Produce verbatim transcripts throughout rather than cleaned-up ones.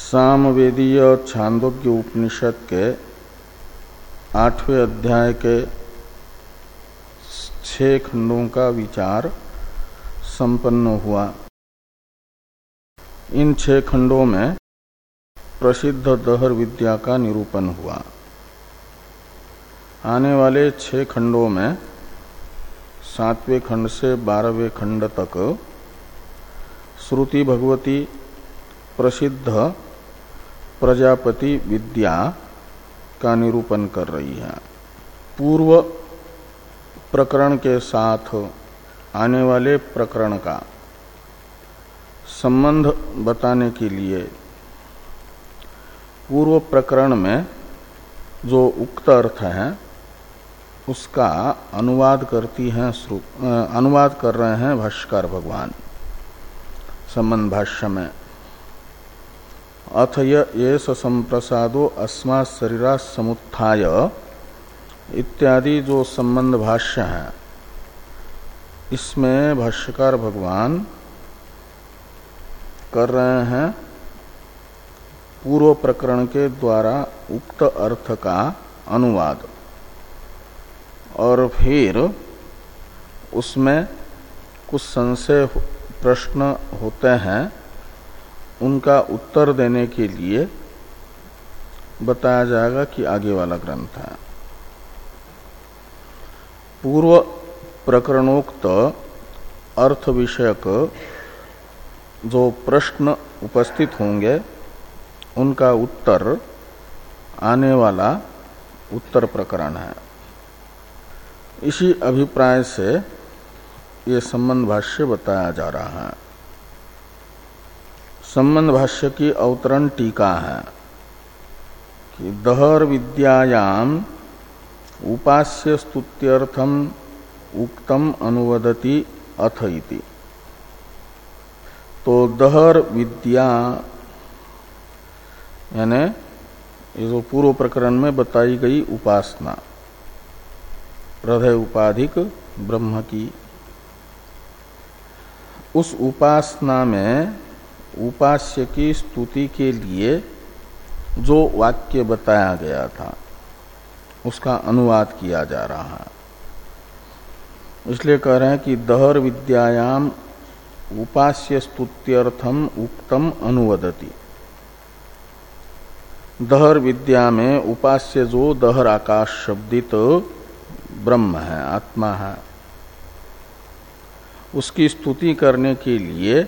सामवेदीय छांदोग्य उपनिषद के आठवें अध्याय के छह खंडों का विचार संपन्न हुआ। इन छह खंडों में प्रसिद्ध दहर विद्या का निरूपण हुआ। आने वाले छह खंडों में सातवें खंड से बारहवें खंड तक श्रुति भगवती प्रसिद्ध प्रजापति विद्या का निरूपण कर रही है। पूर्व प्रकरण के साथ आने वाले प्रकरण का संबंध बताने के लिए पूर्व प्रकरण में जो उक्त अर्थ है उसका अनुवाद करती हैं अनुवाद कर रहे हैं भाष्यकार भगवान संबंध भाष्य में। अथ ये संप्रसादो अस्मा शरीरा समुत्थाय इत्यादि जो संबंध भाष्य है, इसमें भाष्यकार भगवान कर रहे हैं पूर्व प्रकरण के द्वारा उक्त अर्थ का अनुवाद, और फिर उसमें कुछ संशय प्रश्न होते हैं, उनका उत्तर देने के लिए बताया जाएगा कि आगे वाला ग्रंथ है। पूर्व प्रकरणोक्त अर्थ विषयक जो प्रश्न उपस्थित होंगे उनका उत्तर आने वाला उत्तर प्रकरण है। इसी अभिप्राय से ये संबंध भाष्य बताया जा रहा है। संबंध भाष्य की अवतरण टीका है कि दहर विद्यायाम उपास्य स्तुत्यर्थम उक्तम अनुवदति अथ इति। तो दहर विद्या यानी ये जो पूर्व प्रकरण में बताई गई उपासना हृदय उपाधिक ब्रह्म की, उस उपासना में उपास्य की स्तुति के लिए जो वाक्य बताया गया था उसका अनुवाद किया जा रहा है। इसलिए कह रहे हैं कि दहर विद्यायाम उपास्य स्तुत्यर्थम उक्तम अनुवदति। दहर विद्या में उपास्य जो दहर आकाश शब्दित ब्रह्म है, आत्मा है, उसकी स्तुति करने के लिए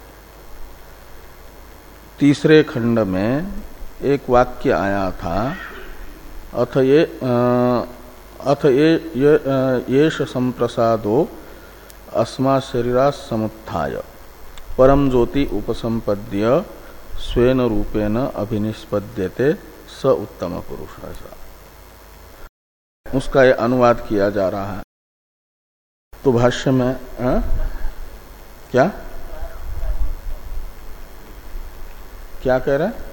तीसरे खंड में एक वाक्य आया था, अथ ये अथ ये येष संप्रसादो अस्मा शरीरा समुत्थाय परम ज्योति उपसंपद्य स्वेन रूपेण अभिनिष्पद्यते स उत्तम पुरुष। उसका ये अनुवाद किया जा रहा है। तो भाष्य में आ? क्या क्या कह रहे हैं?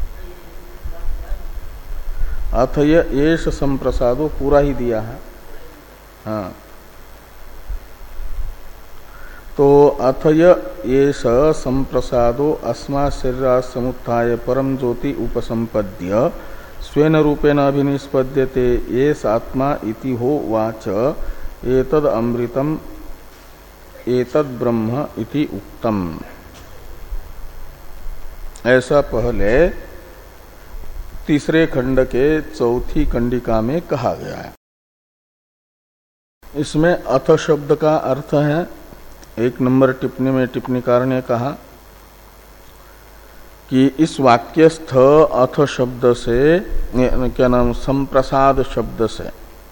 अथ येष संप्रसादो पूरा ही दिया है। हाँ, तो अथ येष संप्रसादो अस्मा शरीरा समुत्थाय परम ज्योति उपसंपद्य स्वेन रूपेण अभिनिष्पद्यते येष आत्मा इति हो वाच एतद अमृतम एतद ब्रह्म इति उक्तम। ऐसा पहले तीसरे खंड के चौथी कंडिका में कहा गया है। इसमें अथ शब्द का अर्थ है, एक नंबर टिप्पणी में टिप्पणीकार ने कहा कि इस वाक्यस्थ अथ शब्द से क्या नाम संप्रसाद शब्द से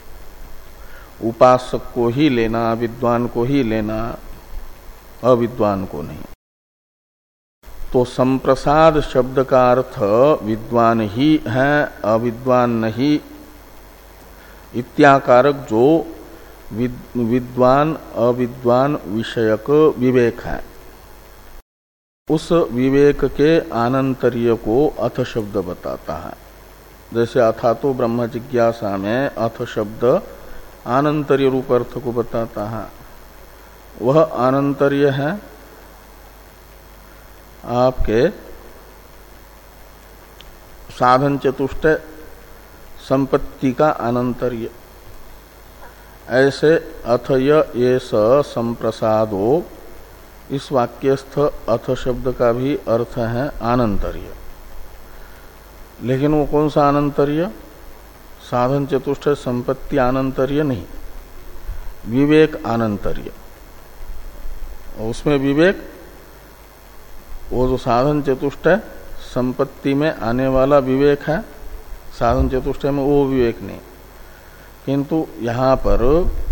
उपासक को ही लेना, विद्वान को ही लेना, अविद्वान को नहीं। तो संप्रसाद शब्द का अर्थ विद्वान ही है, अविद्वान नहीं, इत्याकारक जो विद्वान अविद्वान विषयक विवेक है, उस विवेक के आनंतर्य को अथ शब्द बताता है। जैसे अथा तो ब्रह्म जिज्ञासा में अथ शब्द आनंतर्य रूप अर्थ को बताता है, वह आनंतर्य है आपके साधन चतुष्ट संपत्ति का अनंतर्य। ऐसे अथ ये स संप्रसादो, इस वाक्यस्थ अथ शब्द का भी अर्थ है आनंतर्य। लेकिन वो कौन सा आनंतर्य? साधन चतुष्ट संपत्ति आनंतर्य नहीं, विवेक आनंतर्य। उसमें विवेक, वो जो साधन चतुष्ट संपत्ति में आने वाला विवेक है, साधन चतुष्ट में वो विवेक नहीं। किंतु यहाँ पर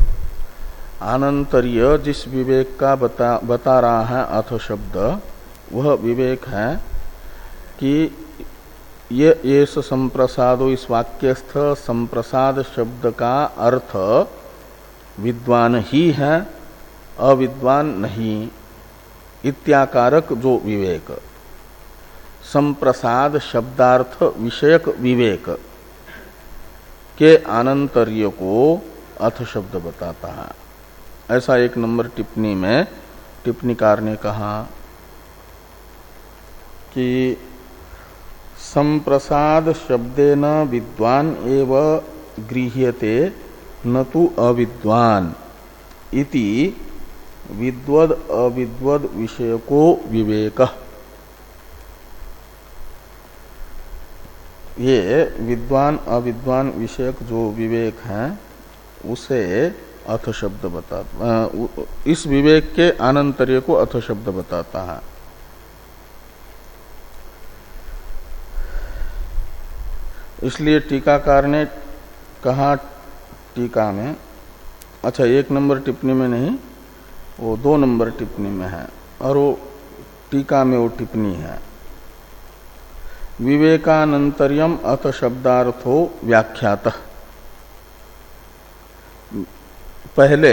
आनंतर्य जिस विवेक का बता बता रहा है अथ शब्द, वह विवेक है कि ये ये संप्रसादो, इस वाक्यस्थ संप्रसाद शब्द का अर्थ विद्वान ही है, अविद्वान नहीं, इत्याकारक जो विवेक, संप्रसाद शब्दार्थ विषयक विवेक के आनंतर्य को अथ शब्द बताता है। ऐसा एक नंबर टिप्पणी में टिप्पणीकार ने कहा कि संप्रसाद शब्देन विद्वान एव गृह्यते न तु अविद्वान इति विद्वद अविद्वद विषयको विवेक। ये विद्वान अविद्वान विषयक जो विवेक है उसे अथ शब्द बताता, इस विवेक के आनंतर्य को अथ शब्द बताता है। इसलिए टीकाकार ने कहा टीका में, अच्छा एक नंबर टिप्पणी में नहीं, वो दो नंबर टिप्पणी में है, और वो टीका में वो टिप्पणी है, विवेकानंतर्यम अथ शब्दार्थो व्याख्यातः। पहले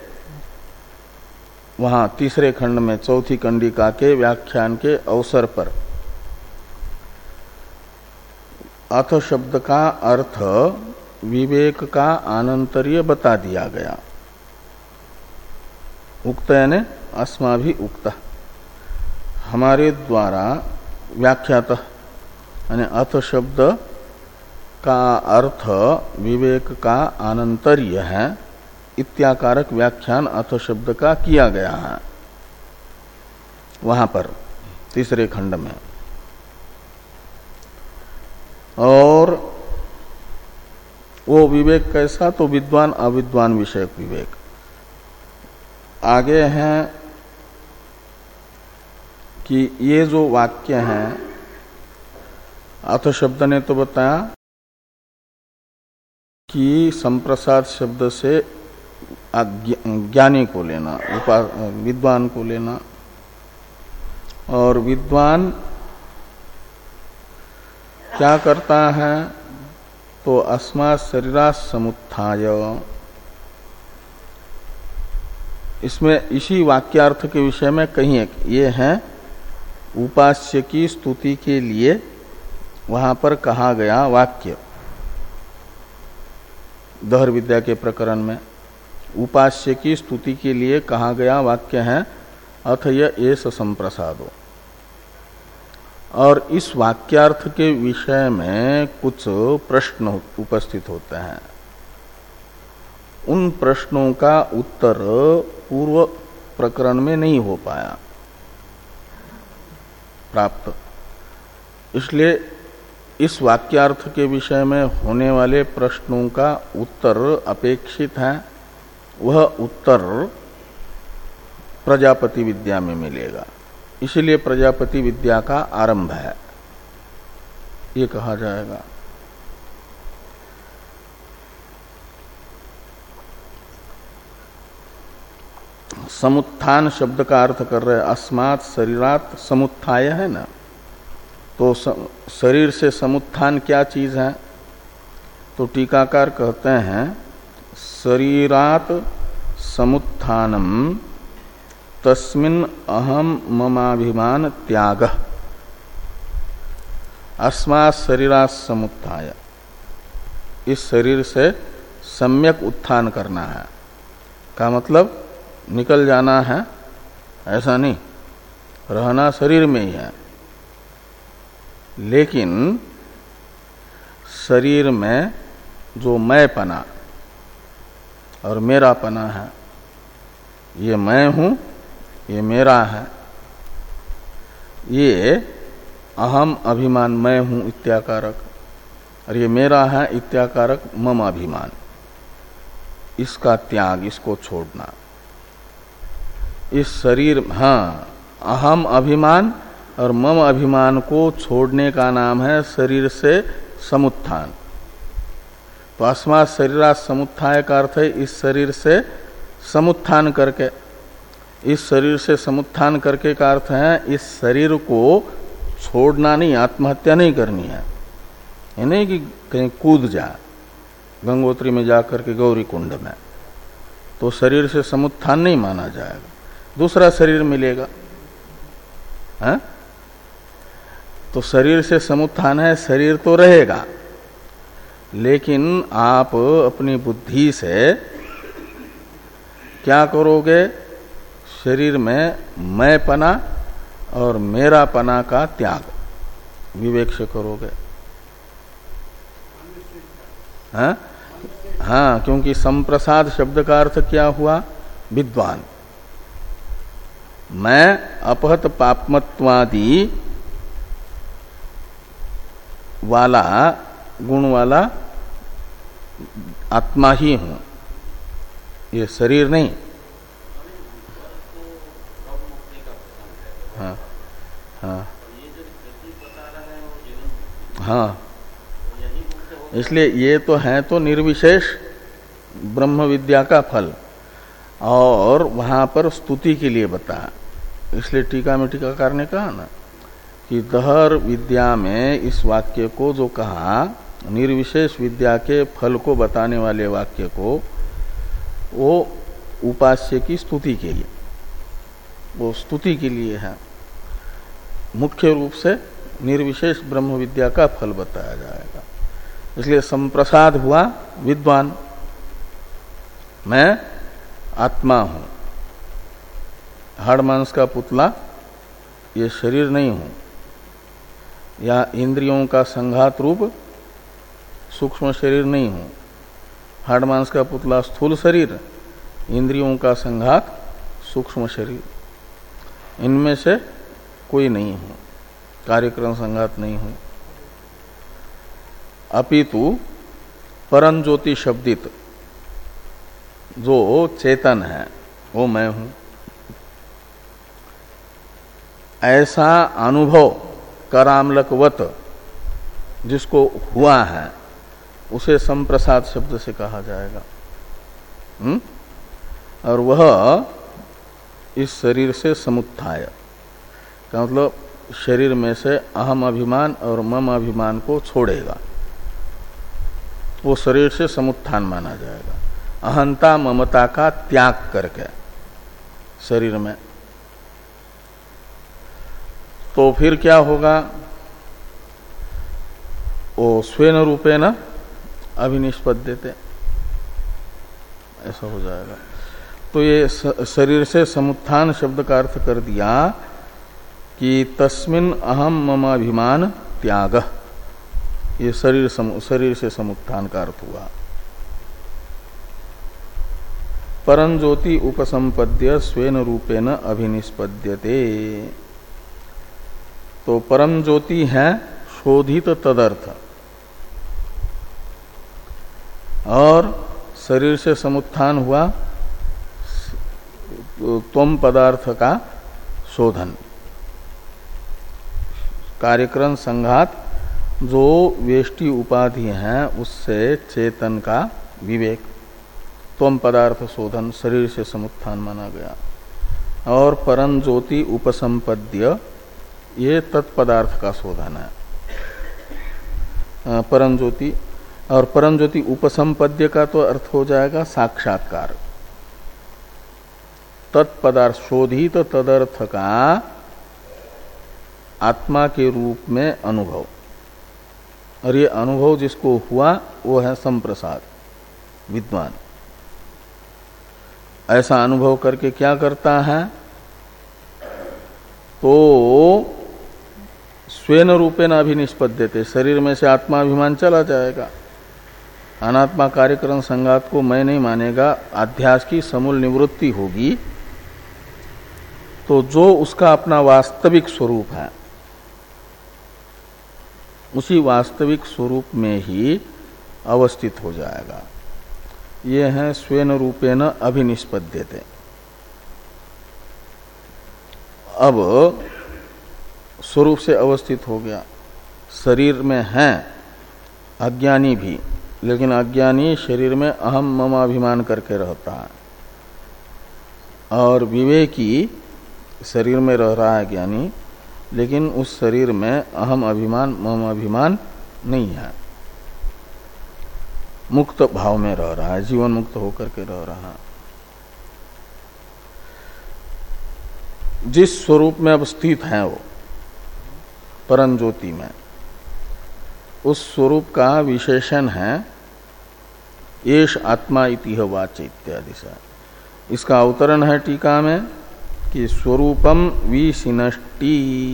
वहां तीसरे खंड में चौथी कंडिका के व्याख्यान के अवसर पर अथ शब्द का अर्थ विवेक का आनंतर्य बता दिया गया। उक्त यानी अस्माभि उक्त, हमारे द्वारा व्याख्यात यानी अथ शब्द का अर्थ विवेक का आनंतर्य है, इत्याकारक व्याख्यान अथ शब्द का किया गया है वहां पर तीसरे खंड में। और वो विवेक कैसा? तो विद्वान अविद्वान विषयक विवेक। आगे हैं कि ये जो वाक्य हैं, अथ शब्द ने तो बताया कि संप्रसाद शब्द से ज्ञानी को लेना, विद्वान को लेना, और विद्वान क्या करता है? तो अस्मात् शरीरात् समुत्थाय, इसमें इसी वाक्यार्थ के विषय में कहीं एक ये है, उपास्य की स्तुति के लिए वहां पर कहा गया वाक्य दहर विद्या के प्रकरण में उपास्य की स्तुति के लिए कहा गया वाक्य है अथ य एष संप्रसादो। और इस वाक्यार्थ के विषय में कुछ प्रश्न उपस्थित होते हैं। उन प्रश्नों का उत्तर पूर्व प्रकरण में नहीं हो पाया प्राप्त, इसलिए इस वाक्यार्थ के विषय में होने वाले प्रश्नों का उत्तर अपेक्षित है। वह उत्तर प्रजापति विद्या में मिलेगा, इसलिए प्रजापति विद्या का आरंभ है ये कहा जाएगा। समुत्थान शब्द का अर्थ कर रहे अस्मात् शरीरात् समुत्थाय है ना, तो शरीर से समुत्थान क्या चीज है? तो टीकाकार कहते हैं शरीरात् समुत्थानम तस्मिन् अहम ममाभिमान त्याग। अस्मात् शरीरात् समुत्थाय, इस शरीर से सम्यक उत्थान करना है का मतलब निकल जाना है ऐसा नहीं, रहना शरीर में ही है, लेकिन शरीर में जो मैं पना और मेरा पना है, ये मैं हूं, ये मेरा है, ये अहम अभिमान मैं हूं इत्याकारक, और ये मेरा है इत्याकारक मम अभिमान, इसका त्याग, इसको छोड़ना। इस शरीर, हाँ, अहम अभिमान और मम अभिमान को छोड़ने का नाम है शरीर से समुत्थान। तो अस्मात् शरीरात् समुत्थाय का अर्थ है इस शरीर से समुत्थान करके, इस शरीर से समुत्थान करके का अर्थ है इस शरीर को छोड़ना नहीं, आत्महत्या नहीं करनी है। ये नहीं कि कहीं कूद जा गंगोत्री में जाकर के गौरी कुंड में, तो शरीर से समुत्थान नहीं माना जाएगा, दूसरा शरीर मिलेगा है? तो शरीर से समुत्थान है, शरीर तो रहेगा, लेकिन आप अपनी बुद्धि से क्या करोगे? शरीर में मैं पना और मेरा पना का त्याग विवेक से करोगे। हाँ, हाँ, क्योंकि संप्रसाद शब्द का अर्थ क्या हुआ? विद्वान। मैं अपहत पापमत्वादि वाला गुण वाला आत्मा ही हूं, ये शरीर नहीं। हाँ, हाँ, हाँ, इसलिए ये तो है तो निर्विशेष ब्रह्म विद्या का फल, और वहां पर स्तुति के लिए बताया। इसलिए टीका में टीकाकार ने कहा ना कि दहर विद्या में इस वाक्य को जो कहा, निर्विशेष विद्या के फल को बताने वाले वाक्य को, वो उपास्य की स्तुति के लिए, वो स्तुति के लिए है। मुख्य रूप से निर्विशेष ब्रह्म विद्या का फल बताया जाएगा। इसलिए संप्रसाद हुआ विद्वान, मैं आत्मा हूं, हाड़ मांस का पुतला ये शरीर नहीं हूं, या इंद्रियों का संघात रूप सूक्ष्म शरीर नहीं हूं। हाड़ मांस का पुतला स्थूल शरीर, इंद्रियों का संघात सूक्ष्म शरीर, इनमें से कोई नहीं हूं, कार्यक्रम संघात नहीं हूं। अपितु परम ज्योति शब्दित जो चेतन है वो मैं हूं, ऐसा अनुभव करामलकवत जिसको हुआ है उसे संप्रसाद शब्द से कहा जाएगा। हुँ? और वह इस शरीर से समुत्थाय का मतलब शरीर में से अहम अभिमान और मम अभिमान को छोड़ेगा, वो शरीर से समुत्थान माना जाएगा। अहंता ममता का त्याग करके शरीर में, तो फिर क्या होगा? वो स्वेन रूपेण अभिनिष्पद्यते, ऐसा हो जाएगा। तो ये शरीर से समुत्थान शब्द का अर्थ कर दिया कि तस्मिन अहम ममाभिमान त्याग, ये शरीर शरीर से समुत्थान का अर्थ हुआ। परम ज्योति उपसंपद्य स्वेन रूपेण अभिनिष्पद्यते, तो परम ज्योति है शोधित तदर्थ, और शरीर से समुत्थान हुआ त्वम पदार्थ का शोधन, कार्यक्रम संघात जो वेष्टि उपाधि है उससे चेतन का विवेक, त्वम पदार्थ शोधन शरीर से समुत्थान माना गया। और परम ज्योति उपसंपद्य ये तत्पदार्थ का शोधन है, परम ज्योति। और परम ज्योति उपसंपद्य का तो अर्थ हो जाएगा साक्षात्कार, तत्पदार्थ शोधित तो तदर्थ का आत्मा के रूप में अनुभव, और ये अनुभव जिसको हुआ वो है संप्रसाद विद्वान। ऐसा अनुभव करके क्या करता है? तो स्वेन रूपेण अभिनिष्पद्यते, शरीर में से आत्माभिमान चला जाएगा। अनात्मा कार्यकरण संघात को मैं नहीं मानेगा, अध्यास की समूल निवृत्ति होगी, तो जो उसका अपना वास्तविक स्वरूप है उसी वास्तविक स्वरूप में ही अवस्थित हो जाएगा। ये है स्वेन रूपेण अभिनिष्पद्यते। अब स्वरूप से अवस्थित हो गया, शरीर में है अज्ञानी भी, लेकिन अज्ञानी शरीर में अहम मम अभिमान करके रहता है, और विवेकी शरीर में रह रहा है ज्ञानी, लेकिन उस शरीर में अहम अभिमान मम अभिमान नहीं है, मुक्त भाव में रह रहा है, जीवन मुक्त होकर के रह रहा है। जिस स्वरूप में अब स्थित है वो परम ज्योति में, उस स्वरूप का विशेषण है एष आत्मा इतिह वाच इत्यादि से। इसका अवतरण है टीका में कि स्वरूपम विशिनष्टि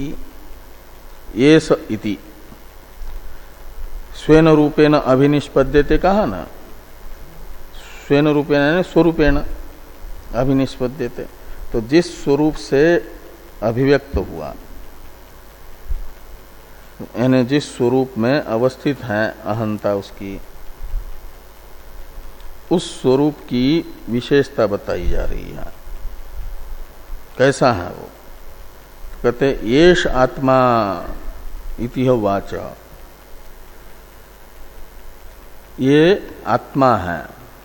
एष इति स्वेन रूपेण अभिनिष्पद्यते कहा ना, स्वेन रूपेण यानी स्वरूपेण अभिनिष्पद्यते, तो जिस स्वरूप से अभिव्यक्त हुआ यानी जिस स्वरूप में अवस्थित है अहंता उसकी, उस स्वरूप की विशेषता बताई जा रही है। कैसा है वो? कहते येष आत्मा इति वाच, ये आत्मा है,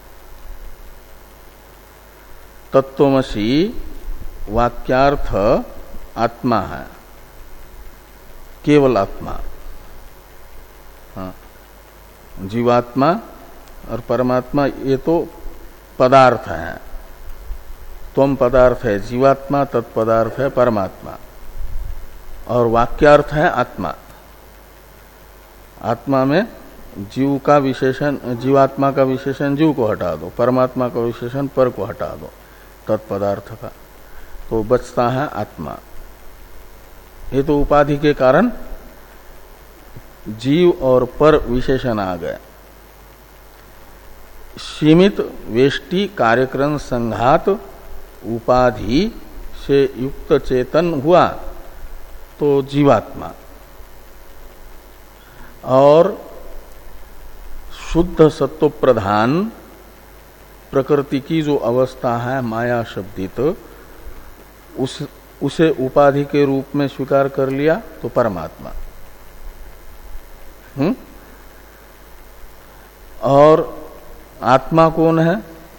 तत्वमसि वाक्यार्थ आत्मा है, केवल आत्मा। हाँ, जीवात्मा और परमात्मा ये तो पदार्थ है, त्वम पदार्थ है जीवात्मा, तत्पदार्थ है परमात्मा, और वाक्यार्थ है आत्मा। आत्मा में जीव का विशेषण, जीवात्मा का विशेषण जीव को हटा दो, परमात्मा का विशेषण पर को हटा दो, तत्पदार्थ का, तो बचता है आत्मा। ये तो उपाधि के कारण जीव और पर विशेषण आ गए। सीमित वेष्टि कार्यक्रम संघात उपाधि से युक्त चेतन हुआ तो जीवात्मा, और शुद्ध सत्व प्रधान प्रकृति की जो अवस्था है माया शब्दित, उस उसे उपाधि के रूप में स्वीकार कर लिया तो परमात्मा। हम्म और आत्मा कौन है?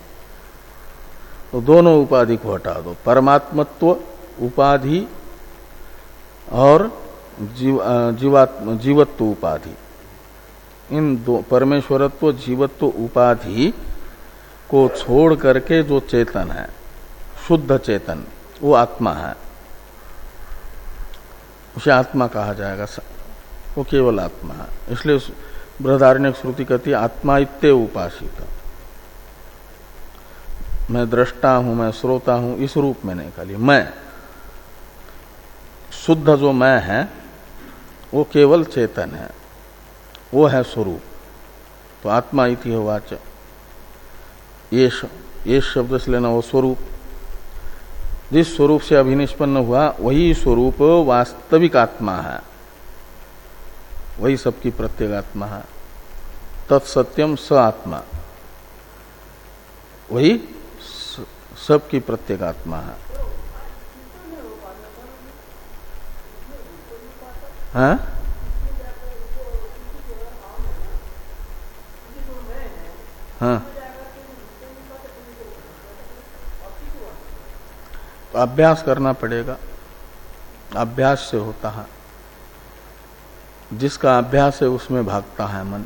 तो दोनों उपाधि को हटा दो, परमात्मत्व उपाधि और जीव जीवात्म जीवत्व उपाधि, इन दो परमेश्वरत्व जीवत्व उपाधि को छोड़ करके जो चेतन है, शुद्ध चेतन, वो आत्मा है, उसे आत्मा कहा जाएगा, वो केवल आत्मा है। इसलिए बृहदारण्यक श्रुति कहती है आत्मा इत्तेव उपासित। मैं दृष्टा हूं, मैं श्रोता हूं, इस रूप में नहीं, खाली मैं, शुद्ध जो मैं है वो केवल चेतन है, वो है स्वरूप। तो आत्मा इति वाच, येष, येष शब्द से लेना वो स्वरूप, जिस स्वरूप से अभिनिष्पन्न हुआ वही स्वरूप वास्तविक आत्मा है, वही सबकी प्रत्येक आत्मा है। तत्सत्यम स आत्मा, वही सबकी प्रत्येक आत्मा है। हाँ? हाँ, तो अभ्यास करना पड़ेगा, अभ्यास से होता है, जिसका अभ्यास है उसमें भागता है मन।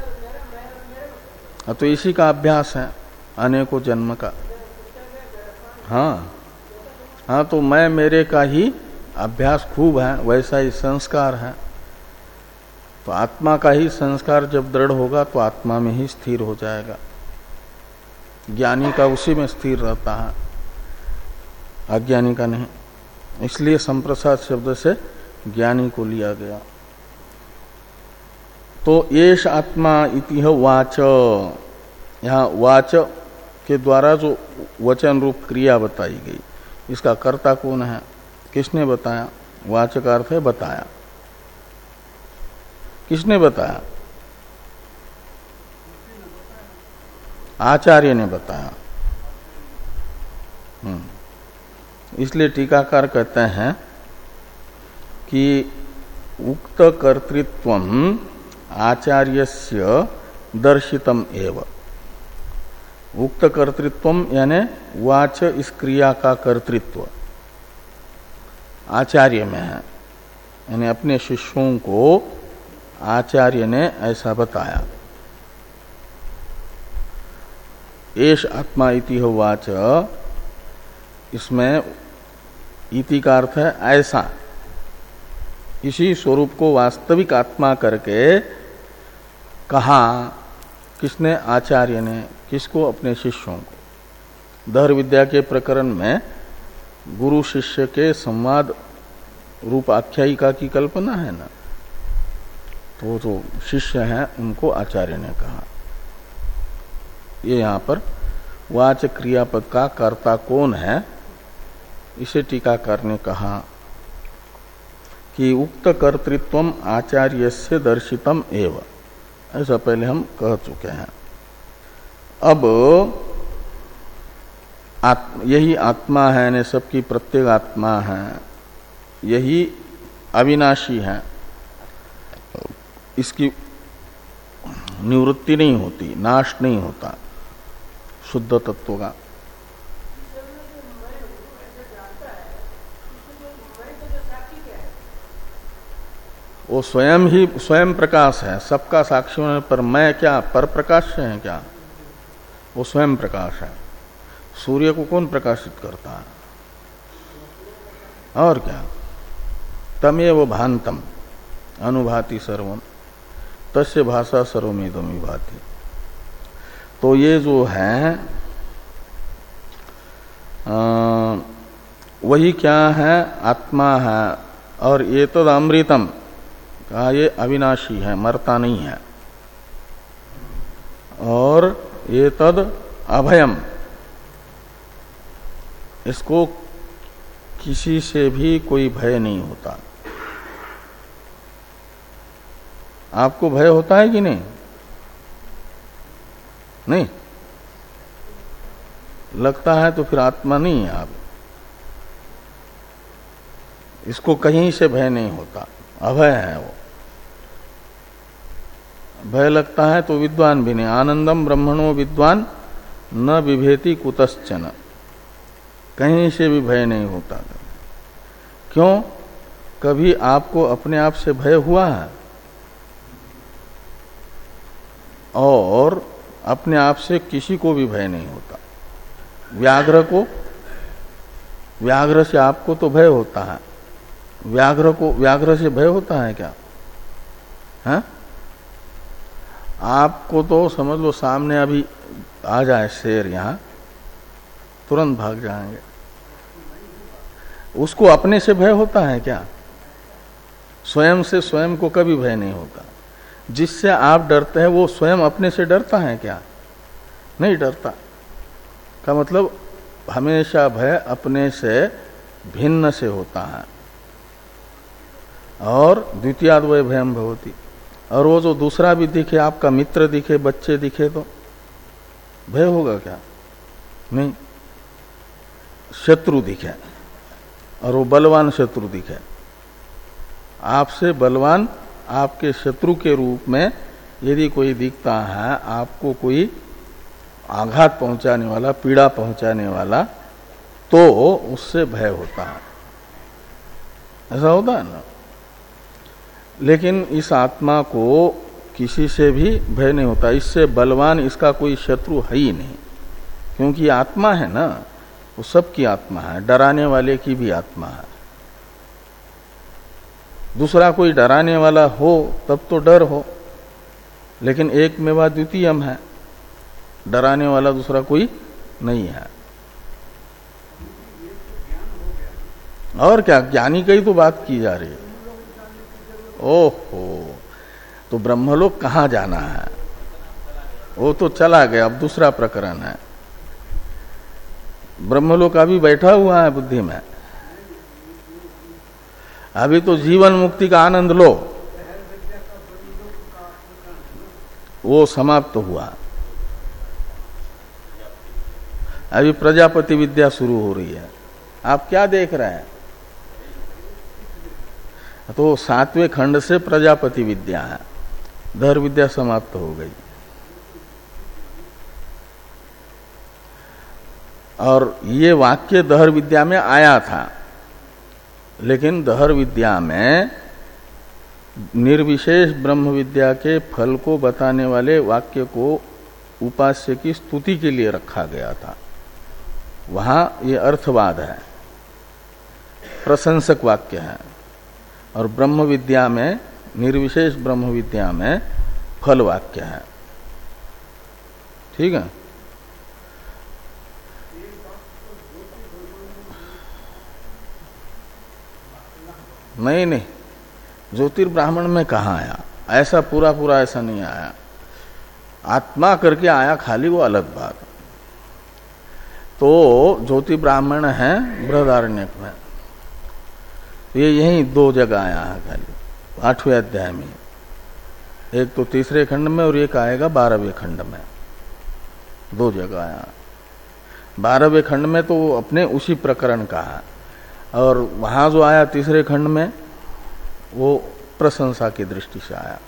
तो इसी का अभ्यास है अनेकों जन्म का। हाँ हाँ, तो मैं मेरे का ही अभ्यास खूब है, वैसा ही संस्कार है। तो आत्मा का ही संस्कार जब दृढ़ होगा तो आत्मा में ही स्थिर हो जाएगा। ज्ञानी का उसी में स्थिर रहता है, अज्ञानी का नहीं। इसलिए संप्रसाद शब्द से ज्ञानी को लिया गया। तो येष आत्मा इति वाच, यहाँ वाच के द्वारा जो वचन रूप क्रिया बताई गई, इसका कर्ता कौन है, किसने बताया? वाच का अर्थ है बताया। किसने बताया? आचार्य ने बताया। हम्म इसलिए टीकाकार कहते हैं कि उक्त कर्तृत्वम आचार्यस्य दर्शितम एव। उक्त कर्तृत्वम यानी वाच इस क्रिया का कर्तृत्व आचार्य में है, यानी अपने शिष्यों को आचार्य ने ऐसा बताया। एष आत्मा इति वाच, इसमें इति का अर्थ है ऐसा, इसी स्वरूप को वास्तविक आत्मा करके कहा। किसने? आचार्य ने। किसको? अपने शिष्यों को। दहर विद्या के प्रकरण में गुरु शिष्य के संवाद रूप आख्यायिका की कल्पना है ना, तो जो शिष्य हैं उनको आचार्य ने कहा। ये यहाँ पर वाच क्रियापद का कर्ता कौन है, इसे टीकाकार ने कहा कि उक्त कर्तृत्वम आचार्यस्य दर्शितम एव। ऐसा पहले हम कह चुके हैं। अब आत्म, यही आत्मा है ने सबकी प्रत्येक आत्मा है, यही अविनाशी है, इसकी निवृत्ति नहीं होती, नाश नहीं होता शुद्ध तत्व का। वो स्वयं ही स्वयं प्रकाश है, सबका साक्षी होने पर मैं क्या पर प्रकाश है क्या? वो स्वयं प्रकाश है। सूर्य को कौन प्रकाशित करता है? और क्या? तमेव भांतम अनुभाति सर्वम तस्य भाषा सर्वमेदमी भाति। तो ये जो है आ, वही क्या है? आत्मा है। और ये तद अमृतम कहा, ये अविनाशी है, मरता नहीं है। और ये तद अभयम, इसको किसी से भी कोई भय नहीं होता। आपको भय होता है कि नहीं? नहीं लगता है तो फिर आत्मा नहीं है आप। इसको कहीं से भय नहीं होता, अभय है वो। भय लगता है तो विद्वान भी नहीं। आनंदम ब्रह्मणो विद्वान न विभेति कुतश्चन, कहीं से भी भय नहीं होता। क्यों? कभी आपको अपने आप से भय हुआ है? और अपने आप से किसी को भी भय नहीं होता। व्याघ्र को, व्याघ्र से आपको तो भय होता है, व्याघ्र को व्याघ्र से भय होता है क्या? है? आपको तो समझ लो सामने अभी आ जाए शेर, यहां तुरंत भाग जाएंगे। उसको अपने से भय होता है क्या? स्वयं से स्वयं को कभी भय नहीं होता। जिससे आप डरते हैं वो स्वयं अपने से डरता है क्या? नहीं डरता। का मतलब हमेशा भय अपने से भिन्न से होता है। और द्वितीयाद्वय भयम भवति। और वो जो दूसरा भी दिखे, आपका मित्र दिखे, बच्चे दिखे, तो भय होगा क्या? नहीं। शत्रु दिखे और वो बलवान शत्रु दिखे, आपसे बलवान आपके शत्रु के रूप में यदि कोई दिखता है, आपको कोई आघात पहुंचाने वाला, पीड़ा पहुंचाने वाला, तो उससे भय होता है। ऐसा होता है ना। लेकिन इस आत्मा को किसी से भी भय नहीं होता। इससे बलवान इसका कोई शत्रु है ही नहीं, क्योंकि आत्मा है ना, वो सबकी आत्मा है, डराने वाले की भी आत्मा है। दूसरा कोई डराने वाला हो तब तो डर हो, लेकिन एक मेवा द्वितीयम है, डराने वाला दूसरा कोई नहीं है। और क्या, ज्ञानी की तो बात की जा रही है। ओहो, तो ब्रह्मलोक कहाँ जाना है? वो तो चला गया, अब दूसरा प्रकरण है। ब्रह्मलोक अभी बैठा हुआ है बुद्धि में, अभी तो जीवन मुक्ति का आनंद लो, वो समाप्त तो हुआ। अभी प्रजापति विद्या शुरू हो रही है। आप क्या देख रहे हैं? तो सातवें खंड से प्रजापति विद्या है, धर विद्या समाप्त हो गई। और ये वाक्य दहर विद्या में आया था, लेकिन दहर विद्या में निर्विशेष ब्रह्म विद्या के फल को बताने वाले वाक्य को उपास्य की स्तुति के लिए रखा गया था। वहां ये अर्थवाद है, प्रशंसक वाक्य है। और ब्रह्म विद्या में, निर्विशेष ब्रह्म विद्या में फल वाक्य है। ठीक है। नहीं नहीं, ज्योतिर्ब्राह्मण में कहाँ आया? ऐसा पूरा पूरा ऐसा नहीं आया, आत्मा करके आया खाली, वो अलग बात। तो ज्योतिर्ब्राह्मण है बृहदारण्यक में, ये यही दो जगह आया है खाली, आठवें अध्याय में। एक तो तीसरे खंड में और एक आएगा बारहवें खंड में, दो जगह आया। बारहवें खंड में तो अपने उसी प्रकरण का है, और वहां जो आया तीसरे खंड में वो प्रशंसा की दृष्टि से आया।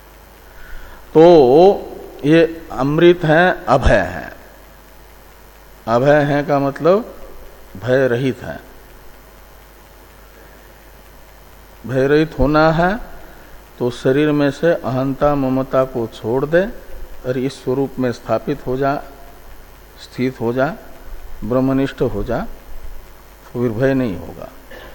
तो ये अमृत है, अभय है। अभय है का मतलब भय रहित है। भय रहित होना है तो शरीर में से अहंता ममता को छोड़ दे और इस स्वरूप में स्थापित हो जा, स्थित हो जा, ब्रह्मनिष्ठ हो जा, तो फिर भय नहीं होगा।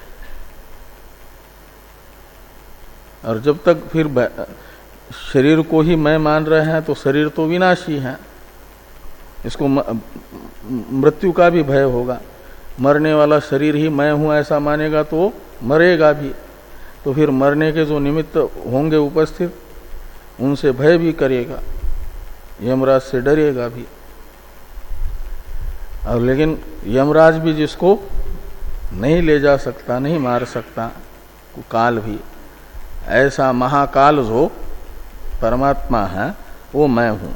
और जब तक फिर शरीर को ही मैं मान रहे हैं तो शरीर तो विनाशी है, इसको मृत्यु का भी भय होगा। मरने वाला शरीर ही मैं हूं ऐसा मानेगा तो मरेगा भी, तो फिर मरने के जो निमित्त होंगे उपस्थित उनसे भय भी करेगा, यमराज से डरेगा भी। और लेकिन यमराज भी जिसको नहीं ले जा सकता, नहीं मार सकता, काल भी, ऐसा महाकाल जो परमात्मा है वो मैं हूं,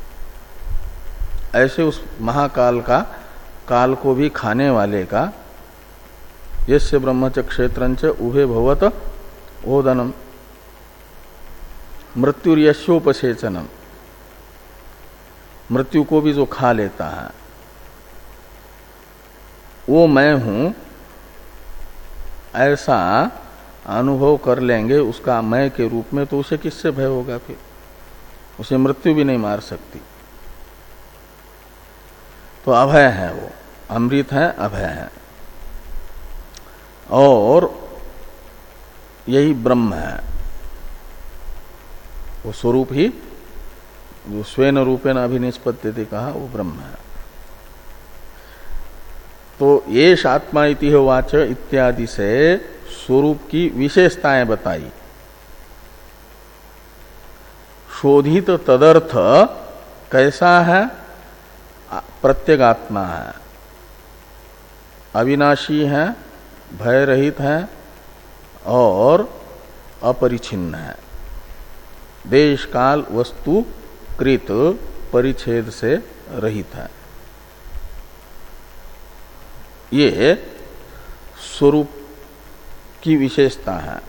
ऐसे उस महाकाल का, काल को भी खाने वाले का, यस्य ब्रह्मच क्षेत्रंच उभे भवत ओदनम मृत्युर्यस्योपसेचनम, मृत्यु को भी जो खा लेता है वो मैं हूं, ऐसा अनुभव कर लेंगे उसका मैं के रूप में, तो उसे किससे भय होगा? फिर उसे मृत्यु भी नहीं मार सकती। तो अभय है वो, अमृत है, अभय है, और यही ब्रह्म है। वो स्वरूप ही जो स्वेन रूपेण अभिनिष्पत्ति कहा वो ब्रह्म है। तो येष आत्मा इति वाच इत्यादि से स्वरूप की विशेषताएं बताई। शोधित तदर्थ कैसा है? प्रत्यगात्मा है, अविनाशी है, भय रहित है और अपरिछिन्न है, देश काल वस्तु कृत परिच्छेद से रहित है। ये स्वरूप की विशेषता है,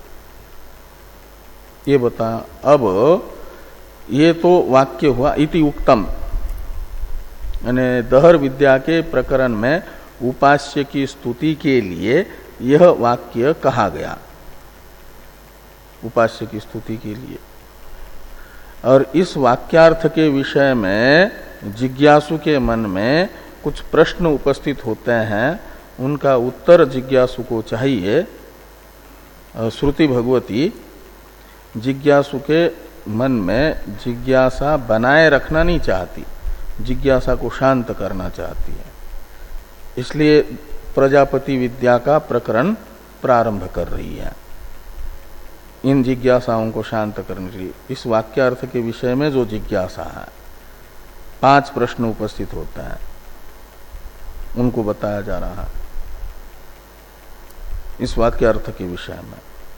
ये बता। अब ये तो वाक्य हुआ इति उक्तम, यानी दहर विद्या के प्रकरण में उपास्य की स्तुति के लिए यह वाक्य कहा गया, उपास्य की स्तुति के लिए। और इस वाक्यार्थ के विषय में जिज्ञासु के मन में कुछ प्रश्न उपस्थित होते हैं, उनका उत्तर जिज्ञासु को चाहिए। श्रुति भगवती जिज्ञासु के मन में जिज्ञासा बनाए रखना नहीं चाहती, जिज्ञासा को शांत करना चाहती है। इसलिए प्रजापति विद्या का प्रकरण प्रारंभ कर रही है। इन जिज्ञासाओं को शांत करने के लिए इस वाक्यार्थ के विषय में जो जिज्ञासा है, पांच प्रश्न उपस्थित होता है, उनको बताया जा रहा है इस वाक्यार्थ के विषय में।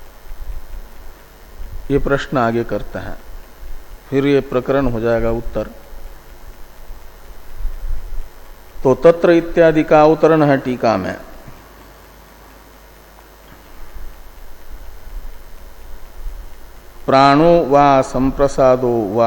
ये प्रश्न आगे करते हैं, फिर ये प्रकरण हो जाएगा उत्तर। तो तत्र इत्यादि का अवतरण है टीका में। प्राणो वा संप्रसादो वा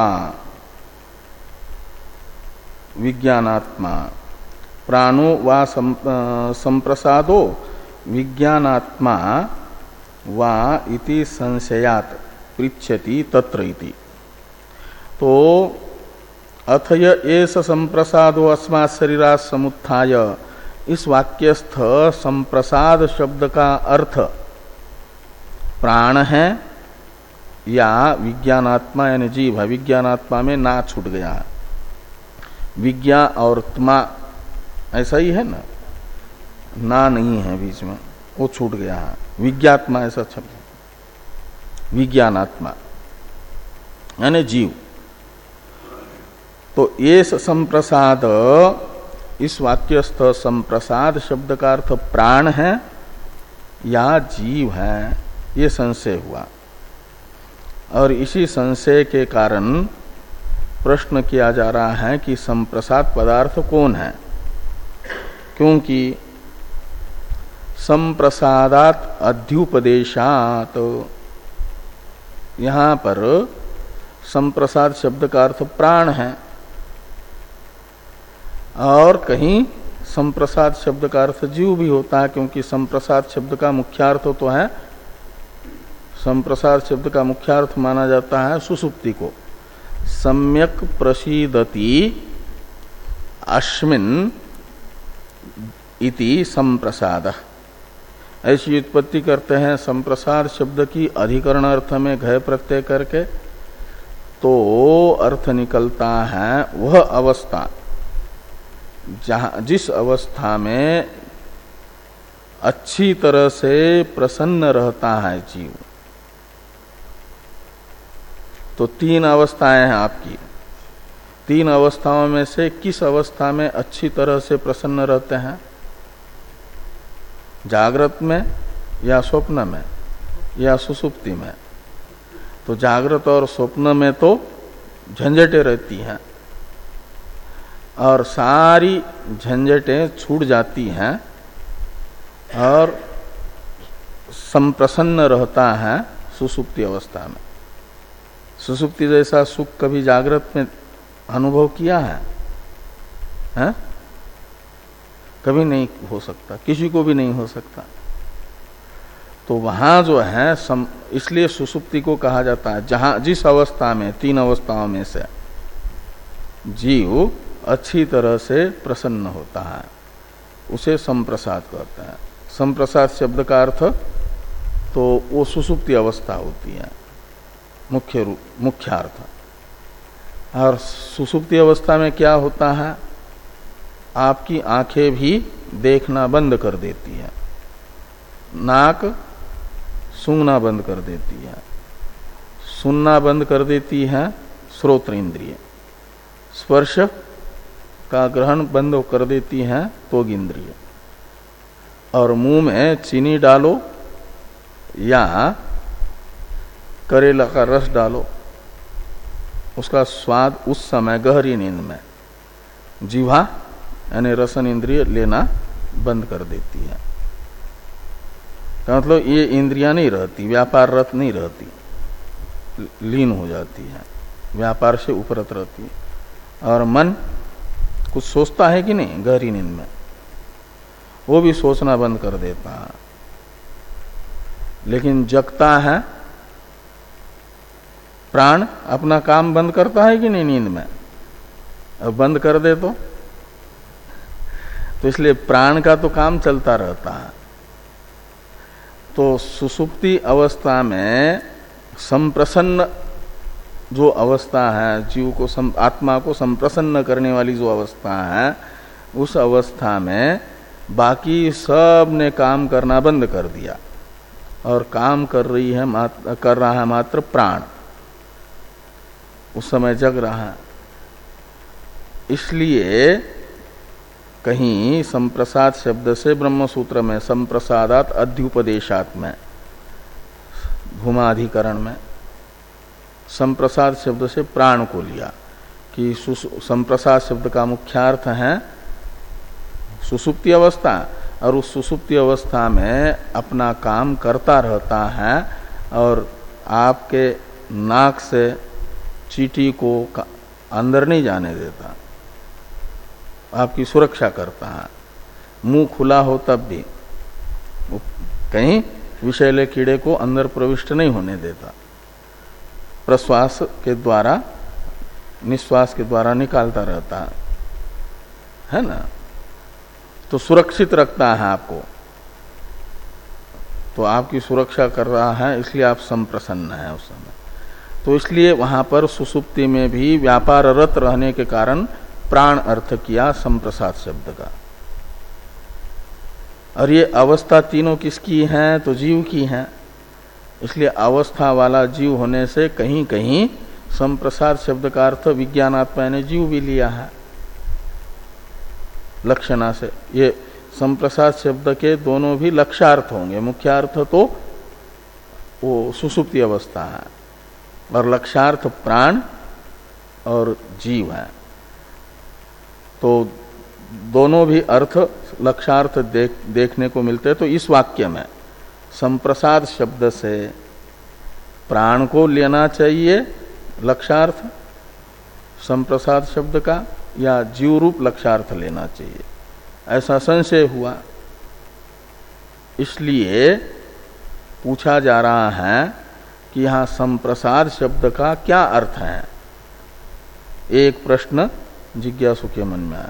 विज्ञानात्मा, प्राणो वा संप्रसादो विज्ञानात्मा वा इति संशयात पृच्छति तत्र इति। तो अथय एष संप्रसादो अस्मात् शरीरात् समुत्थाय, इस वाक्यस्थ संप्रसाद शब्द का अर्थ प्राण है या विज्ञानात्मा यानी जीव है। विज्ञानात्मा में ना छूट गया है, विज्ञा और त्मा ऐसा ही है ना, ना नहीं है बीच में, वो छूट गया है। विज्ञात्मा ऐसा शब्द, विज्ञानात्मा यानी जीव। तो ये संप्रसाद, इस वाक्यस्थ संप्रसाद शब्द का अर्थ प्राण है या जीव है, ये संशय हुआ। और इसी संशय के कारण प्रश्न किया जा रहा है कि संप्रसाद पदार्थ कौन है, क्योंकि संप्रसादात अध्युपदेशात, यहां पर संप्रसाद शब्द का अर्थ प्राण है, और कहीं संप्रसाद शब्द का अर्थ जीव भी होता है, क्योंकि संप्रसाद शब्द का मुख्यार्थ तो है, संप्रसाद शब्द का मुख्यार्थ माना जाता है सुसुप्ति को। सम्यक प्रसीदति अस्मिन् इति संप्रसाद, ऐसी उत्पत्ति करते हैं संप्रसाद शब्द की अधिकरण अर्थ में घय प्रत्यय करके। तो अर्थ निकलता है वह अवस्था जहां, जिस अवस्था में अच्छी तरह से प्रसन्न रहता है जीव। तो तीन अवस्थाएं हैं आपकी, तीन अवस्थाओं में से किस अवस्था में अच्छी तरह से प्रसन्न रहते हैं? जागृत में या स्वप्न में या सुसुप्ति में? तो जागृत और स्वप्न में तो झंझटें रहती हैं और सारी झंझटें छूट जाती हैं और संप्रसन्न रहता है सुसुप्ति अवस्था में। सुसुप्ति जैसा सुख कभी जागृत में अनुभव किया है, है? कभी नहीं हो सकता, किसी को भी नहीं हो सकता। तो वहां जो है सम, इसलिए सुसुप्ति को कहा जाता है जहां, जिस अवस्था में, तीन अवस्थाओं में से जीव अच्छी तरह से प्रसन्न होता है, उसे संप्रसाद कहते हैं। संप्रसाद शब्द का अर्थ तो वो सुसुप्ति अवस्था होती है मुख्य रूप, मुख्य अर्थ। और सुसुप्ति अवस्था में क्या होता है? आपकी आंखें भी देखना बंद कर देती है, नाक सूंघना बंद कर देती है, सुनना बंद कर देती है श्रोत्र इंद्रिय, स्पर्श का ग्रहण बंद कर देती है त्वग इंद्रिय, और मुंह में चीनी डालो या करेला का रस डालो, उसका स्वाद उस समय गहरी नींद में जीवा यानी रसन इंद्रिय लेना बंद कर देती है। तो मतलब ये इंद्रियां नहीं रहती, व्यापार रत नहीं रहती, लीन हो जाती है, व्यापार से उपरत रहती है। और मन कुछ सोचता है कि नहीं गहरी नींद में, वो भी सोचना बंद कर देता है, लेकिन जगता है प्राण अपना काम बंद करता है कि नहीं नींद में? अब बंद कर दे तो तो इसलिए प्राण का तो काम चलता रहता है। तो सुसुप्ति अवस्था में संप्रसन्न जो अवस्था है, जीव को सम, आत्मा को संप्रसन्न करने वाली जो अवस्था है, उस अवस्था में बाकी सब ने काम करना बंद कर दिया और काम कर रही है मात्र, कर रहा है मात्र प्राण, उस समय जग रहा है। इसलिए कहीं संप्रसाद शब्द से ब्रह्म सूत्र में संप्रसादात अध्युपदेशात में भूमाधिकरण में संप्रसाद शब्द से प्राण को लिया कि संप्रसाद शब्द का मुख्यार्थ है सुसुप्ति अवस्था, और उस सुसुप्ति अवस्था में अपना काम करता रहता है और आपके नाक से चींटी को अंदर नहीं जाने देता, आपकी सुरक्षा करता है। मुंह खुला हो तब भी वो कहीं विषैले कीड़े को अंदर प्रविष्ट नहीं होने देता, प्रश्वास के द्वारा निश्वास के द्वारा निकालता रहता है, है ना। तो सुरक्षित रखता है आपको, तो आपकी सुरक्षा कर रहा है, इसलिए आप संप्रसन्न हैं उस समय। तो इसलिए वहां पर सुसुप्ति में भी व्यापाररत रहने के कारण प्राण अर्थ किया संप्रसाद शब्द का। और ये अवस्था तीनों किसकी हैं? तो जीव की हैं। इसलिए अवस्था वाला जीव होने से कहीं कहीं संप्रसाद शब्द का अर्थ विज्ञानात्मा ने जीव भी लिया है लक्षणा से। ये संप्रसाद शब्द के दोनों भी लक्ष्यार्थ होंगे। मुख्यार्थ तो वो सुसुप्ति अवस्था है और लक्ष्यार्थ प्राण और जीव है। तो दोनों भी अर्थ लक्ष्यार्थ देख, देखने को मिलते हैं। तो इस वाक्य में संप्रसाद शब्द से प्राण को लेना चाहिए लक्ष्यार्थ संप्रसाद शब्द का, या जीव रूप लक्ष्यार्थ लेना चाहिए, ऐसा संशय हुआ। इसलिए पूछा जा रहा है कि यहां संप्रसाद शब्द का क्या अर्थ है। एक प्रश्न जिज्ञासु के मन में आया,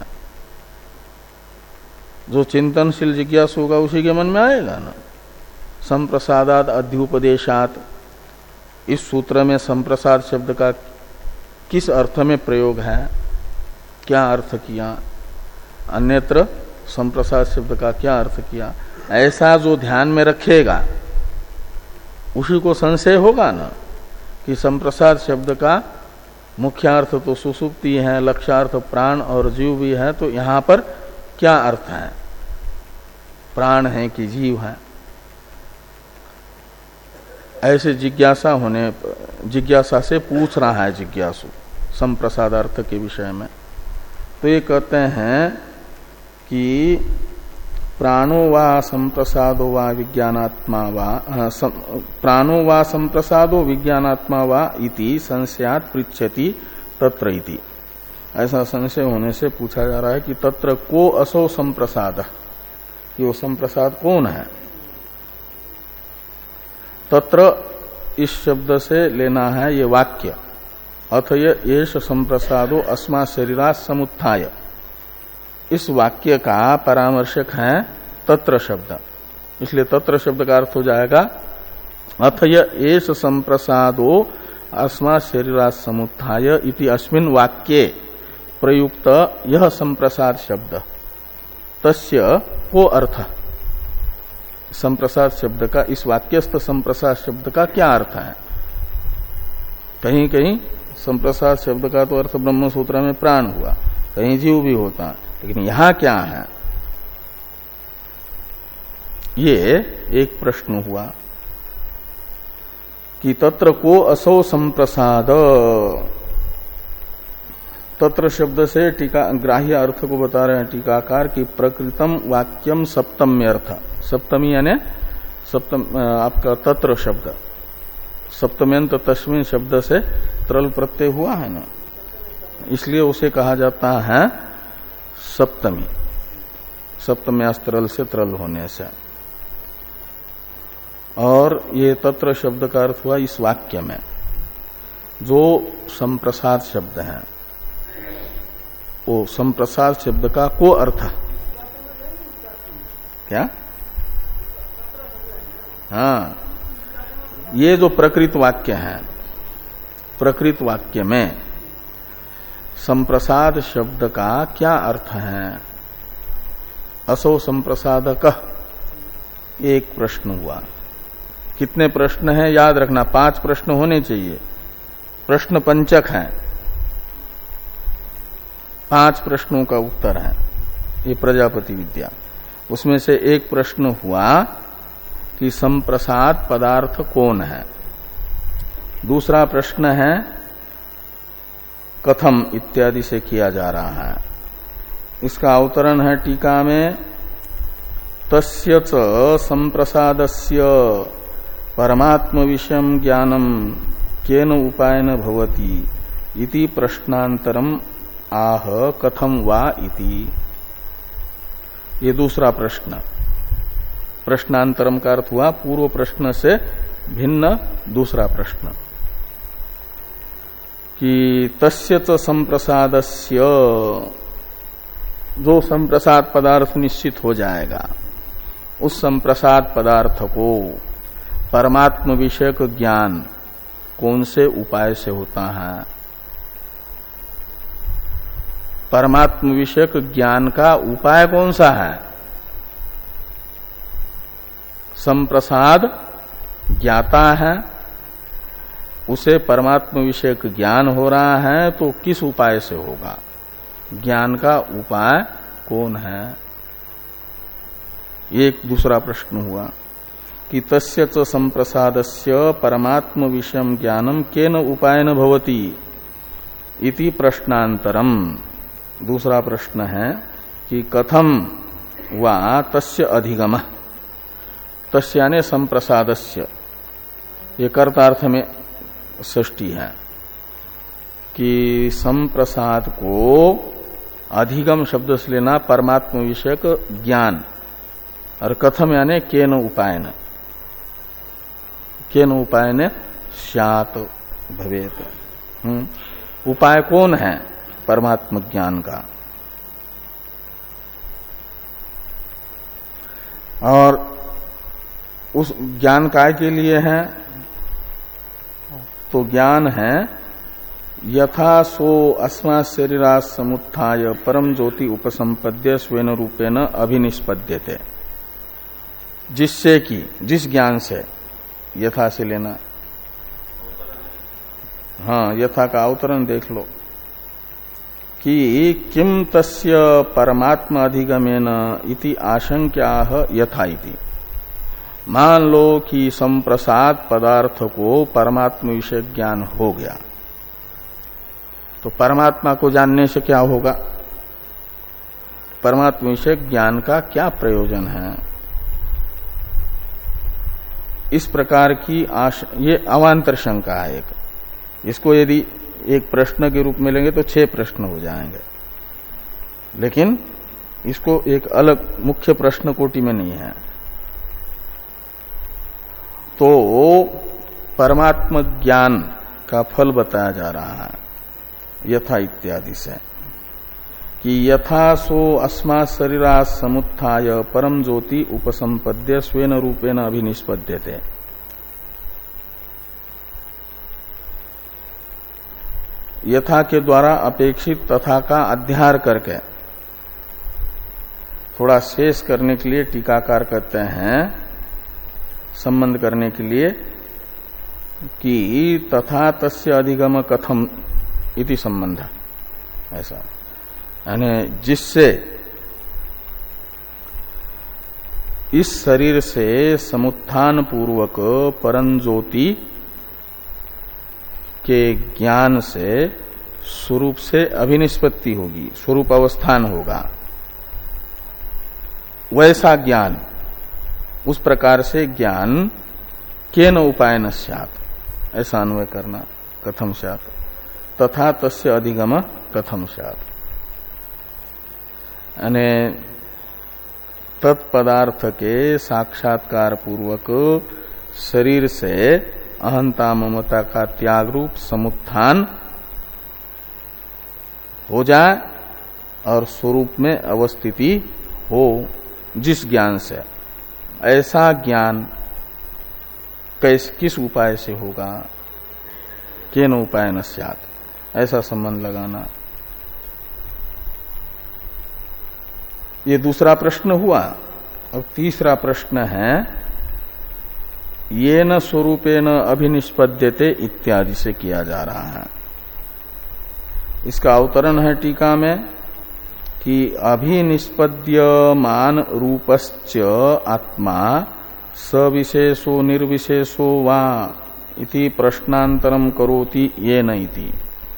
जो चिंतनशील जिज्ञासु होगा उसी के मन में आएगा ना। संप्रसादाद अध्युपदेशात, इस सूत्र में संप्रसाद शब्द का किस अर्थ में प्रयोग है, क्या अर्थ किया, अन्यत्र संप्रसाद शब्द का क्या अर्थ किया, ऐसा जो ध्यान में रखेगा उसी को संशय होगा ना कि संप्रसाद शब्द का मुख्यार्थ तो सुसुप्ति है, लक्ष्यार्थ प्राण और जीव भी है, तो यहां पर क्या अर्थ है, प्राण है कि जीव है। ऐसे जिज्ञासा होने जिज्ञासा से पूछ रहा है जिज्ञासु संप्रसाद अर्थ के विषय में। तो ये कहते हैं कि प्राणो वा संप्रसादो वा विज्ञानात्मा वा प्राणो वा संप्रसादो विज्ञानात्मा वा इति संशयात् पृच्छति तत्र इति। ऐसा संशय होने से पूछा जा रहा है कि तत्र को असो संप्रसाद, कि वो संप्रसाद कौन है। तत्र इस शब्द से लेना है ये वाक्य, अथ येष संप्रसादो अस्मा शरीरा समुत्थाय। इस वाक्य का परामर्शक है तत्र शब्द, इसलिए तत्र शब्द का अर्थ हो जाएगा अथ येष संप्रसादो अस्मा शरीरा समुत्थाय इति अस्मिन् वाक्ये प्रयुक्त यह संप्रसाद शब्द तस्य को अर्थ। संप्रसाद शब्द का, इस वाक्यस्थ संप्रसाद शब्द का क्या अर्थ है। कहीं कहीं संप्रसाद शब्द का तो अर्थ ब्रह्म सूत्र में प्राण हुआ, कहीं जीव भी होता, लेकिन यहां क्या है, ये एक प्रश्न हुआ कि तत्र को असौ संप्रसाद। तत्र शब्द से टीका ग्राह्य अर्थ को बता रहे हैं टीकाकार की प्रकृतम वाक्यम सप्तम्यर्थ। सप्तमी यानी सप्तम आपका तत्र शब्द, सप्तम्यंत तस्मिन शब्द से त्रल प्रत्यय हुआ है ना, इसलिए उसे कहा जाता है सप्तमी, सप्तम्यास्त्रल से त्रल होने से। और ये तत्र शब्द का अर्थ हुआ इस वाक्य में जो संप्रसाद शब्द है, वो संप्रसाद शब्द का को अर्थ क्या, हाँ, ये जो प्रकृत वाक्य है, प्रकृत वाक्य में संप्रसाद शब्द का क्या अर्थ है। असो संप्रसादक एक प्रश्न हुआ कितने प्रश्न हैं याद रखना, पांच प्रश्न होने चाहिए। प्रश्न पंचक हैं, पांच प्रश्नों का उत्तर है ये प्रजापति विद्या। उसमें से एक प्रश्न हुआ कि संप्रसाद पदार्थ कौन है। दूसरा प्रश्न है कथम इत्यादि से किया जा रहा है। इसका अवतरण है टीका में, तस्य च संप्रसादस्य परमात्म विषयम ज्ञानम केन उपायन भवति इति प्रश्नांतरम आह कथम वा इति। ये दूसरा प्रश्न। प्रश्नांतरम का अर्थ हुआ पूर्व प्रश्न से भिन्न दूसरा प्रश्न कि तस्य च संप्रसादस्य, जो संप्रसाद पदार्थ निश्चित हो जाएगा उस संप्रसाद पदार्थ को परमात्म विषयक ज्ञान कौन से उपाय से होता है। परमात्म विषयक ज्ञान का उपाय कौन सा है। संप्रसाद ज्ञाता है, उसे परमात्म विषयक ज्ञान हो रहा है, तो किस उपाय से होगा, ज्ञान का उपाय कौन है। एक दूसरा प्रश्न हुआ कि तस्य च संप्रसादस्य परमात्म विषयम ज्ञानम केन उपायन भवति इति प्रश्नांतरम। दूसरा प्रश्न है कि कथम वा तस्य अधिगमः। तस्य यानी संप्रसादस्य, ये कर्तार्थ में षष्ठी है कि संप्रसाद को अधिगम शब्द से लेना परमात्म विषयक ज्ञान, और कथम यानी केन उपायन, केन उपायन स्यात् भवेत। हम्म उपाय कौन है परमात्म ज्ञान का। और उस ज्ञान काय के लिए है, तो ज्ञान है यथा सो अस्मा शरीरा समुत्थाय परम ज्योति उपसंपद्य स्वेन रूपेण अभिनिष्पद्यते। जिससे कि, जिस ज्ञान से, यथा से लेना, हाँ यथा का अवतरण देख लो कि किम तस्य परमात्मा अधिगमेन इति आशंक्याह यथा इति। मान लो कि संप्रसाद पदार्थ को परमात्मा विषय ज्ञान हो गया, तो परमात्मा को जानने से क्या होगा, परमात्मा विषय ज्ञान का क्या प्रयोजन है। इस प्रकार की आश ये अवांतर शंका है एक। इसको यदि एक प्रश्न के रूप में लेंगे तो छह प्रश्न हो जाएंगे, लेकिन इसको एक अलग मुख्य प्रश्न कोटि में नहीं है। तो परमात्म ज्ञान का फल बताया जा रहा है यथा इत्यादि से कि यथा सो अस्मा शरीरा समुत्थाय परम ज्योति उपसंपद्य स्वेन रूपेण अभिनिष्पद्यते। यथा के द्वारा अपेक्षित तथा का अध्यार करके थोड़ा शेष करने के लिए टीकाकार कहते हैं, संबंध करने के लिए कि तथा तस्य अधिगम कथम इति संबंध, ऐसा यानी जिससे इस शरीर से समुत्थान पूर्वक परम ज्योति के ज्ञान से स्वरूप से अभिनिष्पत्ति होगी, स्वरूप अवस्थान होगा। वैसा ज्ञान, उस प्रकार से ज्ञान केन उपायन स्यात्, ऐसा अन्वय करना। कथम स्यात् तथा तस्य अधिगम कथम स्यात्, यानी तत्पदार्थ के साक्षात्कार पूर्वक शरीर से अहंता ममता का त्याग रूप समुत्थान हो जाए और स्वरूप में अवस्थिति हो जिस ज्ञान से, ऐसा ज्ञान कैस किस उपाय से होगा, केन उपायन स्यात्, ऐसा संबंध लगाना। ये दूसरा प्रश्न हुआ। और तीसरा प्रश्न है ये न स्वरूपेण अभिनिष्पद्यते इत्यादि से किया जा रहा है। इसका अवतरण है टीका में कि अभिनिष्पद्यमान रूपश्च आत्मा सविशेषो निर्विशेषो वा इति प्रश्नांतरम करोति येन इति।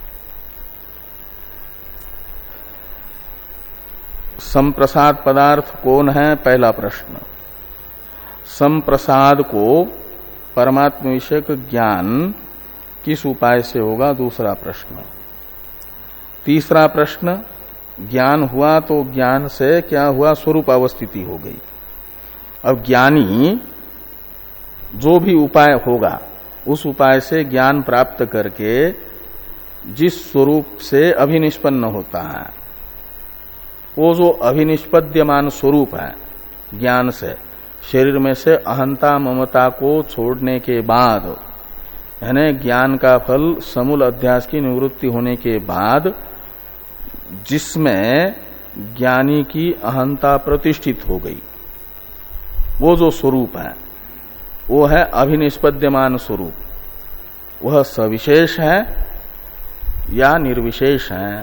संप्रसाद पदार्थ कौन है? पहला प्रश्न। संप्रसाद को परमात्म विषयक ज्ञान किस उपाय से होगा? दूसरा प्रश्न। तीसरा प्रश्न, ज्ञान हुआ तो ज्ञान से क्या हुआ? स्वरूप अवस्थिति हो गई। अब ज्ञानी जो भी उपाय होगा उस उपाय से ज्ञान प्राप्त करके जिस स्वरूप से अभिनिष्पन्न होता है, वो जो अभिनिष्पद्यमान स्वरूप है ज्ञान से, शरीर में से अहंता ममता को छोड़ने के बाद, यानी ज्ञान का फल समूल अध्यास की निवृत्ति होने के बाद जिसमें ज्ञानी की अहंता प्रतिष्ठित हो गई, वो जो स्वरूप है वो है अभिनिष्पद्यमान स्वरूप। वह सविशेष है या निर्विशेष है,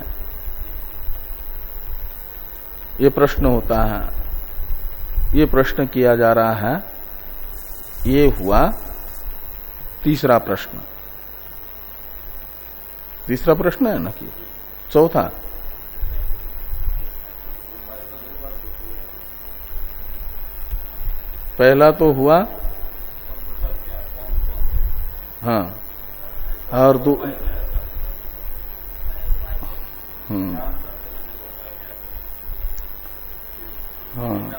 ये प्रश्न होता है। ये प्रश्न किया जा रहा है। ये हुआ तीसरा प्रश्न। तीसरा प्रश्न है ना कि चौथा? पहला तो हुआ, हाँ, और दो, हम्म, हाँ,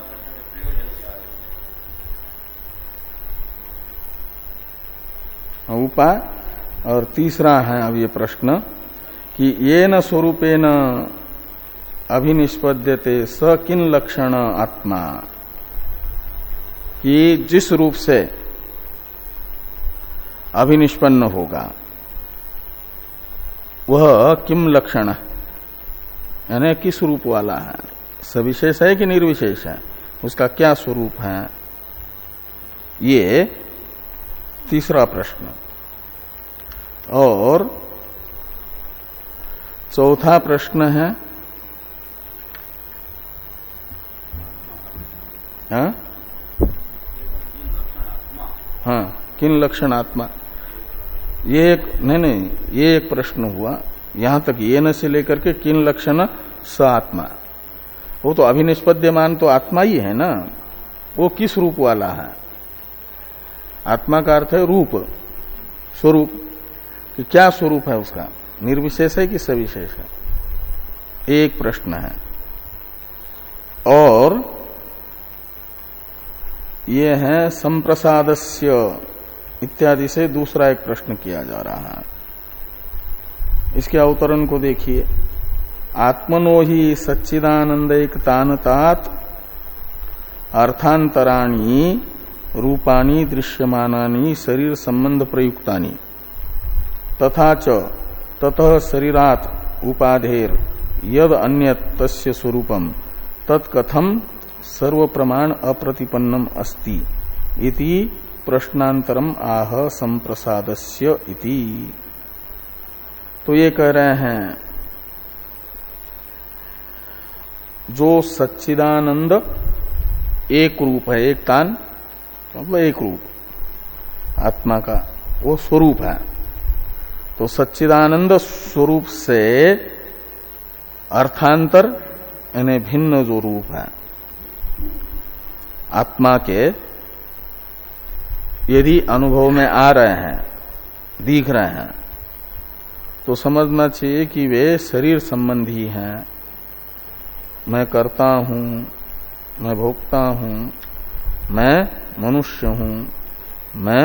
उपाय। और तीसरा है अब ये प्रश्न कि ये न स्वरूपेण अभिनिष्पद्यते स किन लक्षण आत्मा, कि जिस रूप से अभिनिष्पन्न होगा वह किम लक्षण, यानी किस रूप वाला है? सविशेष है कि निर्विशेष है? उसका क्या स्वरूप है? ये तीसरा प्रश्न। और चौथा प्रश्न है, हाँ हाँ, किन लक्षण आत्मा। ये एक नहीं नहीं ये एक प्रश्न हुआ। यहां तक ये न से लेकर के किन लक्षण स आत्मा, वो तो अभिनिष्पद्यमान तो आत्मा ही है ना। वो किस रूप वाला है? आत्मा का अर्थ है रूप, स्वरूप। कि क्या स्वरूप है उसका? निर्विशेष है कि सविशेष है? एक प्रश्न है। और ये है संप्रसादस्य इत्यादि से दूसरा एक प्रश्न किया जा रहा है। इसके अवतरण को देखिए। आत्मनो ही सच्चिदानंदैकतानतात अर्थांतराणि रूपाणि दृश्यमानानि शरीर संबंध प्रयुक्तानि तथा च ततः शरीरात उपाधेर यद अन्यत् तस्य स्वरूपम तत्कथम सर्व प्रमाण अप्रतिपन्नम अस्ति इति प्रश्नांतरम आह संप्रसादस्य इति। तो ये कह रहे हैं जो सच्चिदानंद एक रूप है, एक तान मतलब एक रूप आत्मा का वो स्वरूप है, तो सच्चिदानंद स्वरूप से अर्थांतर यानी भिन्न जो रूप है आत्मा के, यदि अनुभव में आ रहे हैं, दिख रहे हैं, तो समझना चाहिए कि वे शरीर संबंधी हैं। मैं करता हूं, मैं भोगता हूं, मैं मनुष्य हूं, मैं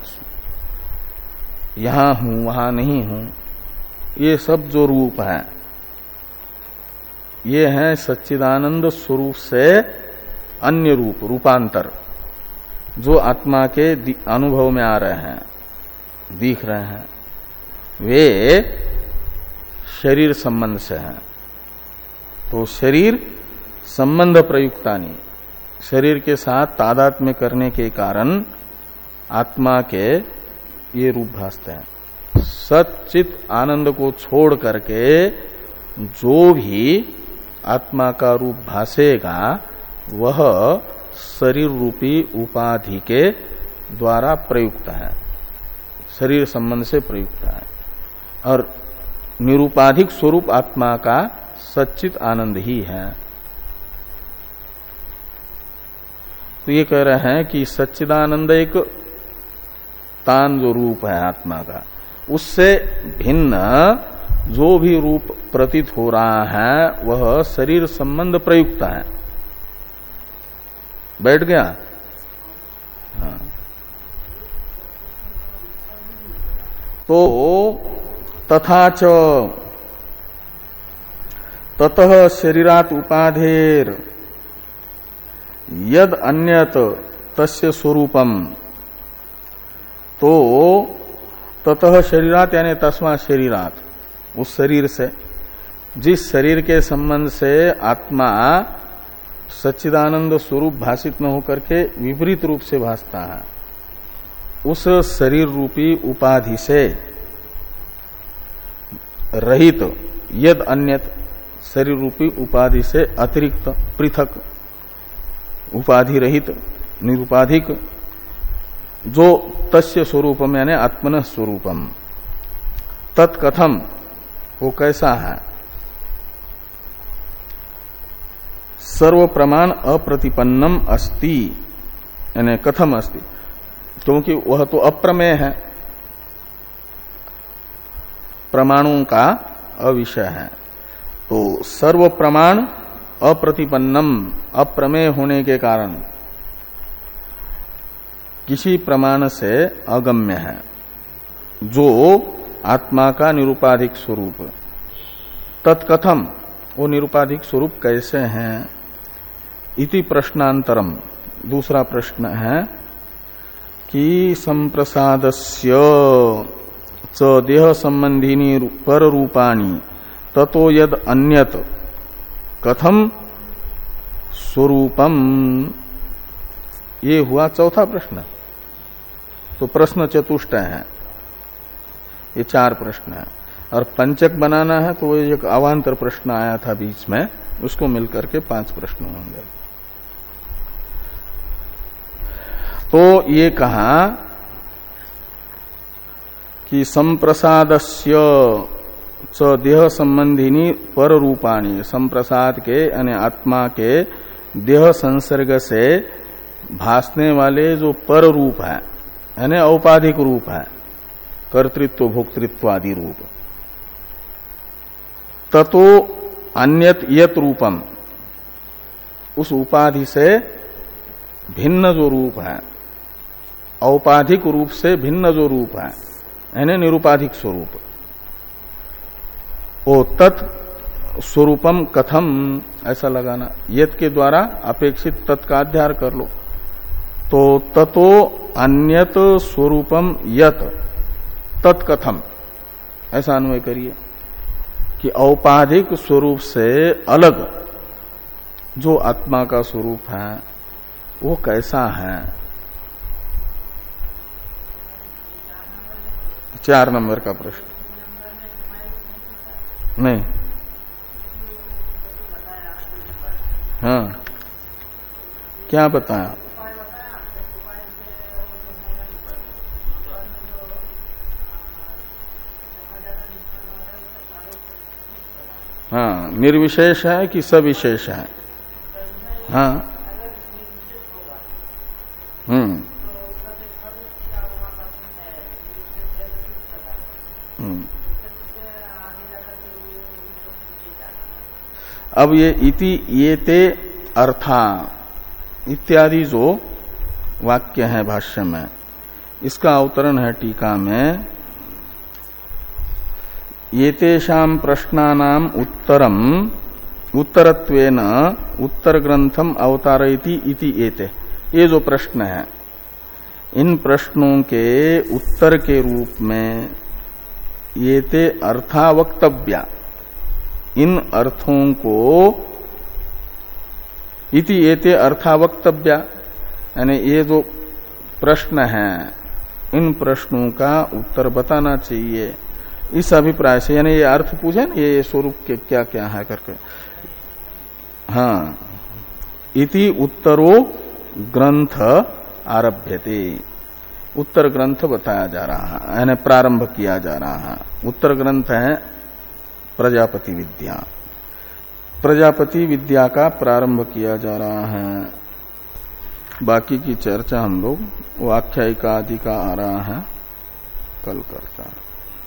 यहां हूं वहां नहीं हूं, ये सब जो रूप है ये है सच्चिदानंद स्वरूप से अन्य रूप, रूपांतर जो आत्मा के अनुभव में आ रहे हैं, दिख रहे हैं, वे शरीर संबंध से हैं। तो शरीर संबंध प्रयुक्तानि, शरीर के साथ तादात्म्य करने के कारण आत्मा के ये रूप भासते हैं। सच्चित आनंद को छोड़ करके जो भी आत्मा का रूप भासेगा वह शरीर रूपी उपाधि के द्वारा प्रयुक्त है, शरीर संबंध से प्रयुक्त है। और निरुपाधिक स्वरूप आत्मा का सच्चित आनंद ही है। तो ये कह रहे हैं कि सच्चिदानंद एक तान जो रूप है आत्मा का, उससे भिन्न जो भी रूप प्रतीत हो रहा है वह शरीर संबंध प्रयुक्त है। बैठ गया? हाँ। तो तथा च ततः शरीरात उपाधेर यद अन्यत तस्य स्वरूपम, तो ततः शरीरात यानी तस्मा शरीरात, उस शरीर से, जिस शरीर के संबंध से आत्मा सच्चिदानंद स्वरूप भाषित न होकर के विपरीत रूप से भासता है, उस शरीर रूपी उपाधि से रहित यद अन्यत, शरीर रूपी उपाधि से अतिरिक्त पृथक उपाधि रहित निरुपाधिक जो तस्य स्वरूपम यानी आत्मन स्वरूपम, तत्कथम वो कैसा है? सर्व प्रमाण अप्रतिपन्नम अस्ति, यानी कथम अस्ति, क्योंकि वह तो अप्रमेय है, प्रमाणों का अविषय है। तो सर्व प्रमाण अप्रतिपन्नम, अप्रमेय होने के कारण किसी प्रमाण से अगम्य है, जो आत्मा का निरुपाधिक स्वरूप। तत्कथम, वो निरुपाधिक स्वरूप कैसे हैं? इति प्रश्नांतरम, दूसरा प्रश्न है कि संप्रसादस्य च देह संबंधिनी पर रूपाणी ततो यद अन्यत कथम स्वरूपम, ये हुआ चौथा प्रश्न। तो प्रश्न चतुष्टय है, ये चार प्रश्न है। और पंचक बनाना है तो एक अवान्तर प्रश्न आया था बीच में, उसको मिलकर के पांच प्रश्न होंगे। तो ये कहा कि संप्रसादस्य च देह संबंधिनी पर रूपाणी, संप्रसाद के यानी आत्मा के देह संसर्ग से भासने वाले जो पर रूप है यानी औपाधिक रूप है, कर्तृत्व भोक्तृत्व आदि रूप, ततो अन्यत यत रूपम, उस उपाधि से भिन्न जो रूप है, औपाधिक रूप से भिन्न जो रूप है यानी निरुपाधिक स्वरूप, ओ तत् स्वरूपम कथम, ऐसा लगाना, यत के द्वारा अपेक्षित तत् का अध्यार कर लो। तो ततो अन्यत स्वरूपम यत तत्कथम, ऐसा अन्वय करिए कि औपाधिक स्वरूप से अलग जो आत्मा का स्वरूप है वो कैसा है। चार नंबर का प्रश्न नहीं, हाँ क्या बताया? हाँ, निर्विशेष है कि सविशेष है? हाँ, हम्म हम्म अब ये इति येते अर्था इत्यादि जो वाक्य है भाष्य में, इसका अवतरण है टीका में, येतेषां प्रश्नानाम उत्तरम उत्तरत्वेन उत्तर ग्रंथम अवतारयति इति येते, ये जो प्रश्न है इन प्रश्नों के उत्तर के रूप में येते अर्था वक्तव्या, इन अर्थों को इति येते अर्था वक्तव्या, यानी ये जो प्रश्न है इन प्रश्नों का उत्तर बताना चाहिए। इस अभिप्राय से, यानी ये अर्थ पूछे ना, ये स्वरूप के क्या क्या है करके, हाँ, इति उत्तरो ग्रंथ आरभ्यते, उत्तर ग्रंथ बताया जा रहा है, यानी प्रारंभ किया जा रहा है। उत्तर ग्रंथ है प्रजापति विद्या, प्रजापति विद्या का प्रारंभ किया जा रहा है। बाकी की चर्चा हम लोग वाख्यायिका आदि का आ रहा है, कल करता है।